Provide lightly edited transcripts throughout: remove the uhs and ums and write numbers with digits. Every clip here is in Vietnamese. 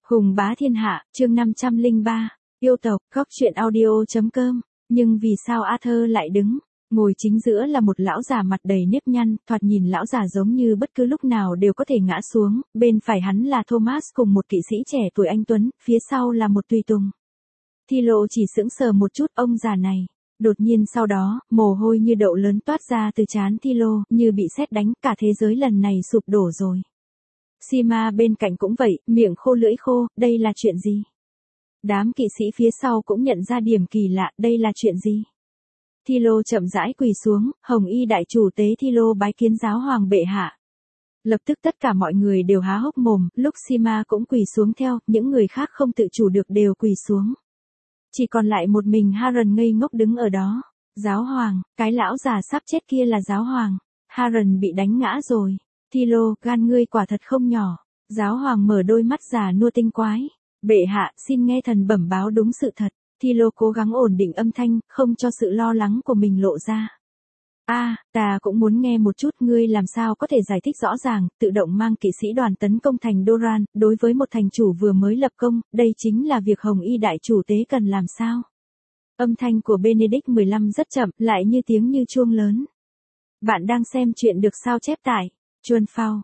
Hùng bá thiên hạ, chương 503, yêu tộc, góc truyện audio.com, nhưng vì sao Arthur lại đứng? Ngồi chính giữa là một lão già mặt đầy nếp nhăn, thoạt nhìn lão già giống như bất cứ lúc nào đều có thể ngã xuống, bên phải hắn là Thomas cùng một kỵ sĩ trẻ tuổi anh Tuấn, phía sau là một tùy tùng. Thilo chỉ sững sờ một chút, ông già này. Đột nhiên sau đó, mồ hôi như đậu lớn toát ra từ trán Thilo, như bị sét đánh, cả thế giới lần này sụp đổ rồi. Sima bên cạnh cũng vậy, miệng khô lưỡi khô, đây là chuyện gì? Đám kỵ sĩ phía sau cũng nhận ra điểm kỳ lạ, đây là chuyện gì? Thilo chậm rãi quỳ xuống, Hồng Y đại chủ tế Thilo bái kiến giáo hoàng bệ hạ. Lập tức tất cả mọi người đều há hốc mồm, lúc Sima cũng quỳ xuống theo, những người khác không tự chủ được đều quỳ xuống. Chỉ còn lại một mình Harren ngây ngốc đứng ở đó. Giáo hoàng, cái lão già sắp chết kia là giáo hoàng. Harren bị đánh ngã rồi. Thilo, gan ngươi quả thật không nhỏ. Giáo hoàng mở đôi mắt già nua tinh quái. Bệ hạ, xin nghe thần bẩm báo đúng sự thật. Thilo cố gắng ổn định âm thanh, không cho sự lo lắng của mình lộ ra. Ta cũng muốn nghe một chút, ngươi làm sao có thể giải thích rõ ràng, tự động mang kỵ sĩ đoàn tấn công thành Doran, đối với một thành chủ vừa mới lập công, đây chính là việc Hồng Y đại chủ tế cần làm sao? Âm thanh của Benedict 15 rất chậm, lại như tiếng như chuông lớn. Bạn đang xem chuyện được sao chép tại Chuan Phao,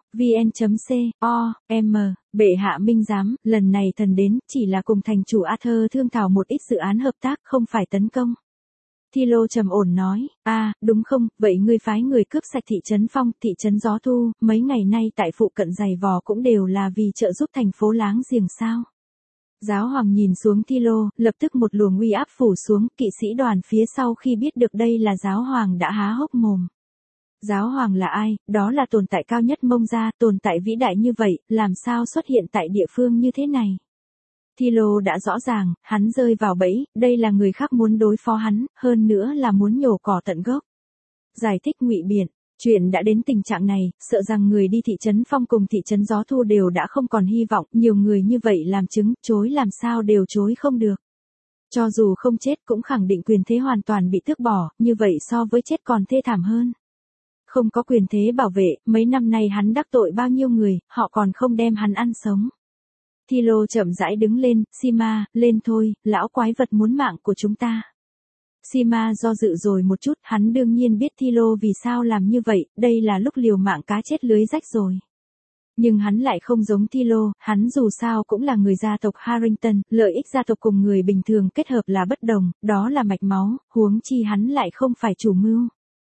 vn.com, bệ hạ minh giám, lần này thần đến, chỉ là cùng thành chủ Arthur thương thảo một ít dự án hợp tác, không phải tấn công. Thilo trầm ổn nói, đúng không, vậy ngươi phái người cướp sạch thị trấn Phong, thị trấn Gió Thu, mấy ngày nay tại phụ cận giày vò cũng đều là vì trợ giúp thành phố láng giềng sao. Giáo hoàng nhìn xuống Thilo, lập tức một luồng uy áp phủ xuống, kỵ sĩ đoàn phía sau khi biết được đây là giáo hoàng đã há hốc mồm. Giáo hoàng là ai, đó là tồn tại cao nhất Mông gia, tồn tại vĩ đại như vậy, làm sao xuất hiện tại địa phương như thế này. Thilo đã rõ ràng, hắn rơi vào bẫy, đây là người khác muốn đối phó hắn, hơn nữa là muốn nhổ cỏ tận gốc. Giải thích ngụy biện, chuyện đã đến tình trạng này, sợ rằng người đi thị trấn Phong cùng thị trấn Gió Thu đều đã không còn hy vọng, nhiều người như vậy làm chứng, chối làm sao đều chối không được. Cho dù không chết cũng khẳng định quyền thế hoàn toàn bị tước bỏ, như vậy so với chết còn thê thảm hơn. Không có quyền thế bảo vệ, mấy năm nay hắn đắc tội bao nhiêu người, họ còn không đem hắn ăn sống. Thilo chậm rãi đứng lên, Sima, lên thôi, lão quái vật muốn mạng của chúng ta. Sima do dự rồi một chút, hắn đương nhiên biết Thilo vì sao làm như vậy, đây là lúc liều mạng cá chết lưới rách rồi. Nhưng hắn lại không giống Thilo, hắn dù sao cũng là người gia tộc Harrington, lợi ích gia tộc cùng người bình thường kết hợp là bất đồng, đó là mạch máu, huống chi hắn lại không phải chủ mưu.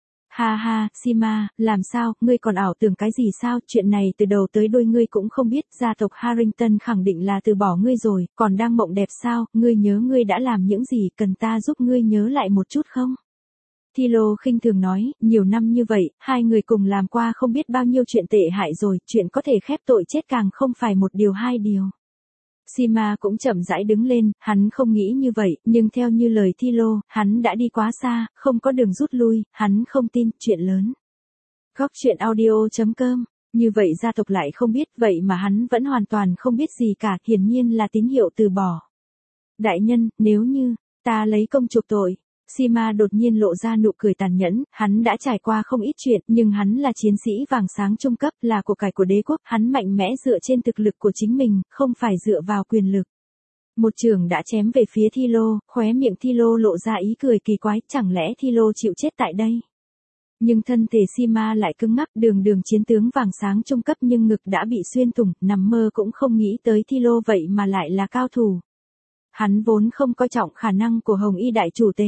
Ha, Sima, làm sao, ngươi còn ảo tưởng cái gì sao, chuyện này từ đầu tới đuôi ngươi cũng không biết, gia tộc Harrington khẳng định là từ bỏ ngươi rồi, còn đang mộng đẹp sao, ngươi nhớ ngươi đã làm những gì, cần ta giúp ngươi nhớ lại một chút không? Thilo khinh thường nói, nhiều năm như vậy, hai người cùng làm qua không biết bao nhiêu chuyện tệ hại rồi, chuyện có thể khép tội chết càng không phải một điều hai điều. Sima cũng chậm rãi đứng lên, hắn không nghĩ như vậy, nhưng theo như lời Thilo, hắn đã đi quá xa, không có đường rút lui, hắn không tin, chuyện lớn. Góc truyện audio.com, như vậy gia tộc lại không biết, vậy mà hắn vẫn hoàn toàn không biết gì cả, hiển nhiên là tín hiệu từ bỏ. Đại nhân, nếu như, ta lấy công chuộc tội. Sima đột nhiên lộ ra nụ cười tàn nhẫn, hắn đã trải qua không ít chuyện, nhưng hắn là chiến sĩ vàng sáng trung cấp, là của cải của đế quốc, hắn mạnh mẽ dựa trên thực lực của chính mình, không phải dựa vào quyền lực. Một chưởng đã chém về phía Thilo, khóe miệng Thilo lộ ra ý cười kỳ quái, chẳng lẽ Thilo chịu chết tại đây? Nhưng thân thể Sima lại cứng ngắc, đường chiến tướng vàng sáng trung cấp nhưng ngực đã bị xuyên thủng, nằm mơ cũng không nghĩ tới Thilo vậy mà lại là cao thủ. Hắn vốn không coi trọng khả năng của Hồng Y đại chủ tế.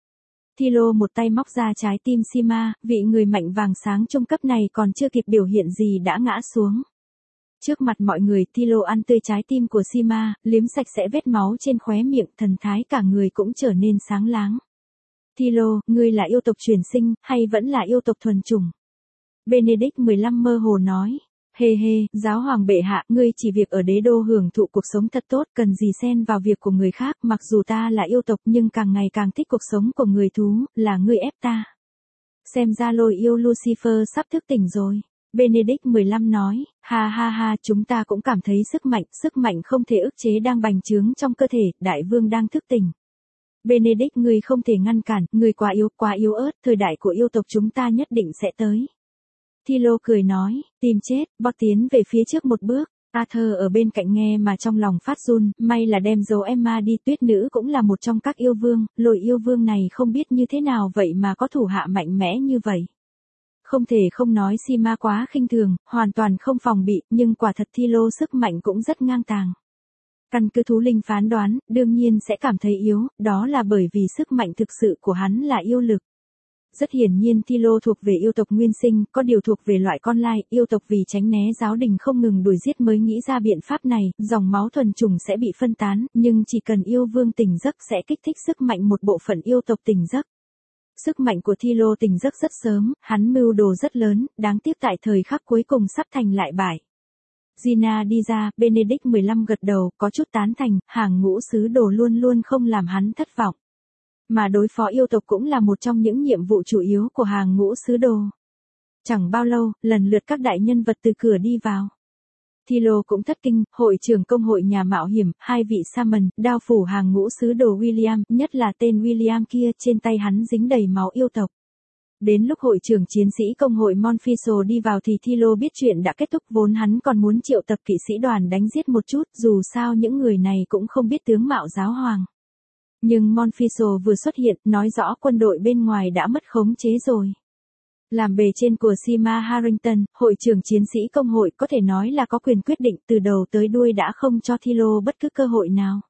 Thilo một tay móc ra trái tim Sima, vị người mạnh vàng sáng trung cấp này còn chưa kịp biểu hiện gì đã ngã xuống. Trước mặt mọi người, Thilo ăn tươi trái tim của Sima, liếm sạch sẽ vết máu trên khóe miệng, thần thái cả người cũng trở nên sáng láng. Thilo, ngươi là yêu tộc truyền sinh, hay vẫn là yêu tộc thuần chủng? Benedict 15 mơ hồ nói. Hê, giáo hoàng bệ hạ, ngươi chỉ việc ở đế đô hưởng thụ cuộc sống thật tốt, cần gì xen vào việc của người khác, mặc dù ta là yêu tộc nhưng càng ngày càng thích cuộc sống của người thú, là ngươi ép ta. Xem ra lôi yêu Lucifer sắp thức tỉnh rồi. Benedict 15 nói, ha, chúng ta cũng cảm thấy sức mạnh không thể ức chế đang bành trướng trong cơ thể, đại vương đang thức tỉnh. Benedict, ngươi không thể ngăn cản, ngươi quá yếu ớt, thời đại của yêu tộc chúng ta nhất định sẽ tới. Thilo cười nói, tìm chết, bot tiến về phía trước một bước. Arthur ở bên cạnh nghe mà trong lòng phát run, may là đem dấu Emma đi, Tuyết nữ cũng là một trong các yêu vương, lôi yêu vương này không biết như thế nào vậy mà có thủ hạ mạnh mẽ như vậy. Không thể không nói Sima quá khinh thường, hoàn toàn không phòng bị, nhưng quả thật Thilo sức mạnh cũng rất ngang tàng. Căn cứ thú linh phán đoán, đương nhiên sẽ cảm thấy yếu, đó là bởi vì sức mạnh thực sự của hắn là yêu lực. Rất hiển nhiên Thilo thuộc về yêu tộc nguyên sinh, có điều thuộc về loại con lai, yêu tộc vì tránh né giáo đình không ngừng đuổi giết mới nghĩ ra biện pháp này, dòng máu thuần chủng sẽ bị phân tán, nhưng chỉ cần yêu vương tỉnh giấc sẽ kích thích sức mạnh một bộ phận yêu tộc tỉnh giấc. Sức mạnh của Thilo tỉnh giấc rất sớm, hắn mưu đồ rất lớn, đáng tiếc tại thời khắc cuối cùng sắp thành lại bại. Gina đi ra, Benedict 15 gật đầu, có chút tán thành, hàng ngũ sứ đồ luôn luôn không làm hắn thất vọng. Mà đối phó yêu tộc cũng là một trong những nhiệm vụ chủ yếu của hàng ngũ sứ đồ. Chẳng bao lâu, lần lượt các đại nhân vật từ cửa đi vào. Thilo cũng thất kinh, hội trưởng công hội nhà mạo hiểm, hai vị Salmon, đao phủ hàng ngũ sứ đồ William, nhất là tên William kia, trên tay hắn dính đầy máu yêu tộc. Đến lúc hội trưởng chiến sĩ công hội Monfiso đi vào thì Thilo biết chuyện đã kết thúc, vốn hắn còn muốn triệu tập kỵ sĩ đoàn đánh giết một chút, dù sao những người này cũng không biết tướng mạo giáo hoàng. Nhưng Monfiso vừa xuất hiện, nói rõ quân đội bên ngoài đã mất khống chế rồi. Làm bề trên của Sima Harrington, hội trưởng chiến sĩ công hội có thể nói là có quyền quyết định, từ đầu tới đuôi đã không cho Thilo bất cứ cơ hội nào.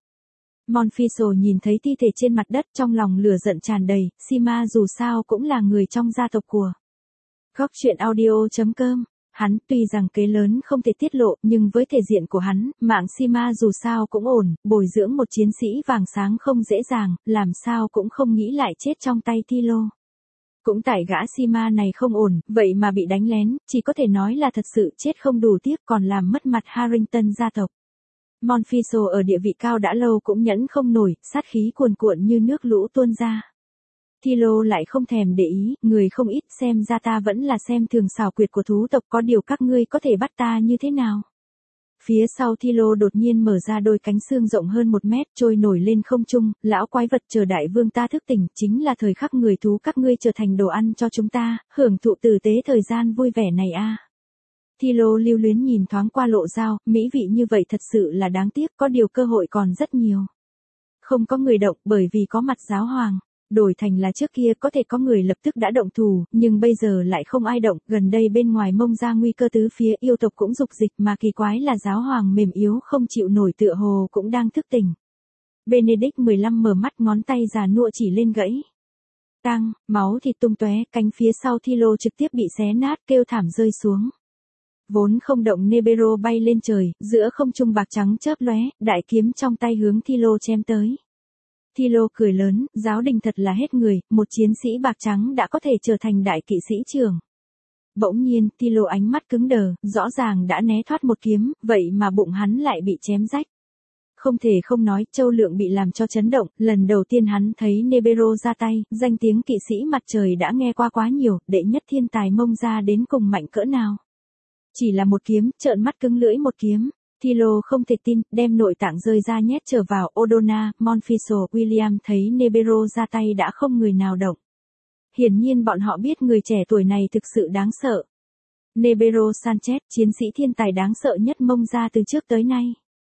Monfiso nhìn thấy thi thể trên mặt đất, trong lòng lửa giận tràn đầy, Sima dù sao cũng là người trong gia tộc của Góc truyện audio.com. Hắn tuy rằng kế lớn không thể tiết lộ, nhưng với thể diện của hắn, mạng Sima dù sao cũng ổn, bồi dưỡng một chiến sĩ vàng sáng không dễ dàng, làm sao cũng không nghĩ lại chết trong tay Thilo. Cũng tại gã Sima này không ổn, vậy mà bị đánh lén, chỉ có thể nói là thật sự chết không đủ tiếc, còn làm mất mặt Harrington gia tộc. Monfiso ở địa vị cao đã lâu cũng nhẫn không nổi, sát khí cuồn cuộn như nước lũ tuôn ra. Thilo lại không thèm để ý, người không ít, xem ra ta vẫn là xem thường xảo quyệt của thú tộc, có điều các ngươi có thể bắt ta như thế nào. Phía sau Thilo đột nhiên mở ra đôi cánh xương rộng hơn 1 mét, trôi nổi lên không trung, lão quái vật, chờ đại vương ta thức tỉnh, chính là thời khắc người thú các ngươi trở thành đồ ăn cho chúng ta, hưởng thụ tử tế thời gian vui vẻ này a. Thilo lưu luyến nhìn thoáng qua Lộ Dao, mỹ vị như vậy thật sự là đáng tiếc, có điều cơ hội còn rất nhiều. Không có người động bởi vì có mặt giáo hoàng. Đổi thành là trước kia có thể có người lập tức đã động thủ, nhưng bây giờ lại không ai động, gần đây bên ngoài Mông ra nguy cơ tứ phía, yêu tộc cũng dục dịch, mà kỳ quái là giáo hoàng mềm yếu không chịu nổi tựa hồ cũng đang thức tỉnh. Benedict 15 mở mắt, ngón tay già nua chỉ lên gãy. Tăng, máu thịt tung tóe, cánh phía sau Thilo trực tiếp bị xé nát, kêu thảm rơi xuống. Vốn không động Nebero bay lên trời, giữa không trung bạc trắng chớp lóe, đại kiếm trong tay hướng Thilo chém tới. Thilo cười lớn, giáo đình thật là hết người, một chiến sĩ bạc trắng đã có thể trở thành đại kỵ sĩ trưởng. Bỗng nhiên, Thilo ánh mắt cứng đờ, rõ ràng đã né thoát một kiếm, vậy mà bụng hắn lại bị chém rách. Không thể không nói, Châu Lượng bị làm cho chấn động, lần đầu tiên hắn thấy Nebero ra tay, danh tiếng kỵ sĩ mặt trời đã nghe qua quá nhiều, đệ nhất thiên tài Mông ra đến cùng mạnh cỡ nào. Chỉ là một kiếm, trợn mắt cứng lưỡi một kiếm. Thilo không thể tin, đem nội tạng rơi ra nhét trở vào. Odona, Monfiso, William thấy Nebero ra tay đã không người nào động. Hiển nhiên bọn họ biết người trẻ tuổi này thực sự đáng sợ. Nebero Sanchez, chiến sĩ thiên tài đáng sợ nhất Mông ra từ trước tới nay.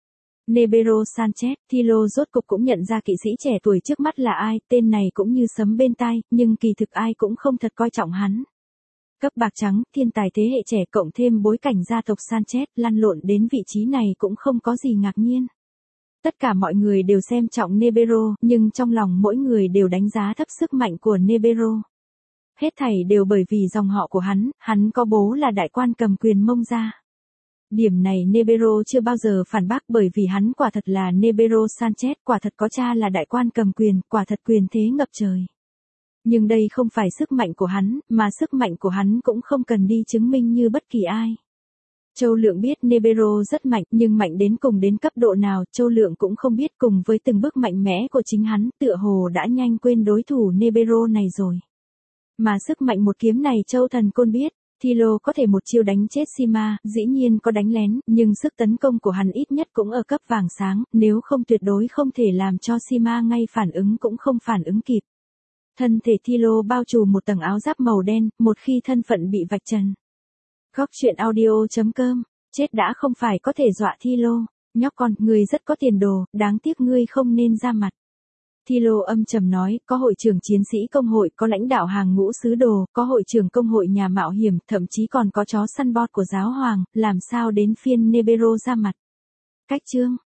Nebero Sanchez, Thilo rốt cục cũng nhận ra kỵ sĩ trẻ tuổi trước mắt là ai, tên này cũng như sấm bên tai, nhưng kỳ thực ai cũng không thật coi trọng hắn. Cấp bạc trắng, thiên tài thế hệ trẻ cộng thêm bối cảnh gia tộc Sanchez, lăn lộn đến vị trí này cũng không có gì ngạc nhiên. Tất cả mọi người đều xem trọng Nebero, nhưng trong lòng mỗi người đều đánh giá thấp sức mạnh của Nebero. Hết thảy đều bởi vì dòng họ của hắn có bố là đại quan cầm quyền Mông ra. Điểm này Nebero chưa bao giờ phản bác bởi vì hắn quả thật là Nebero Sanchez, quả thật có cha là đại quan cầm quyền, quả thật quyền thế ngập trời. Nhưng đây không phải sức mạnh của hắn, mà sức mạnh của hắn cũng không cần đi chứng minh như bất kỳ ai. Châu Lượng biết Nebero rất mạnh, nhưng mạnh đến cùng đến cấp độ nào, Châu Lượng cũng không biết, cùng với từng bước mạnh mẽ của chính hắn, tựa hồ đã nhanh quên đối thủ Nebero này rồi. Mà sức mạnh một kiếm này Châu Thần Côn biết, Thilo có thể một chiêu đánh chết Sima, dĩ nhiên có đánh lén, nhưng sức tấn công của hắn ít nhất cũng ở cấp vàng sáng, nếu không tuyệt đối không thể làm cho Sima ngay phản ứng cũng không phản ứng kịp. Thân thể Thilo bao trùm một tầng áo giáp màu đen, một khi thân phận bị vạch trần. Góc truyện audio.com Chết đã không phải có thể dọa Thilo, nhóc con, ngươi rất có tiền đồ, đáng tiếc ngươi không nên ra mặt. Thilo âm trầm nói, có hội trưởng chiến sĩ công hội, có lãnh đạo hàng ngũ sứ đồ, có hội trưởng công hội nhà mạo hiểm, thậm chí còn có chó săn bot của giáo hoàng, làm sao đến phiên Nebero ra mặt. Cách chương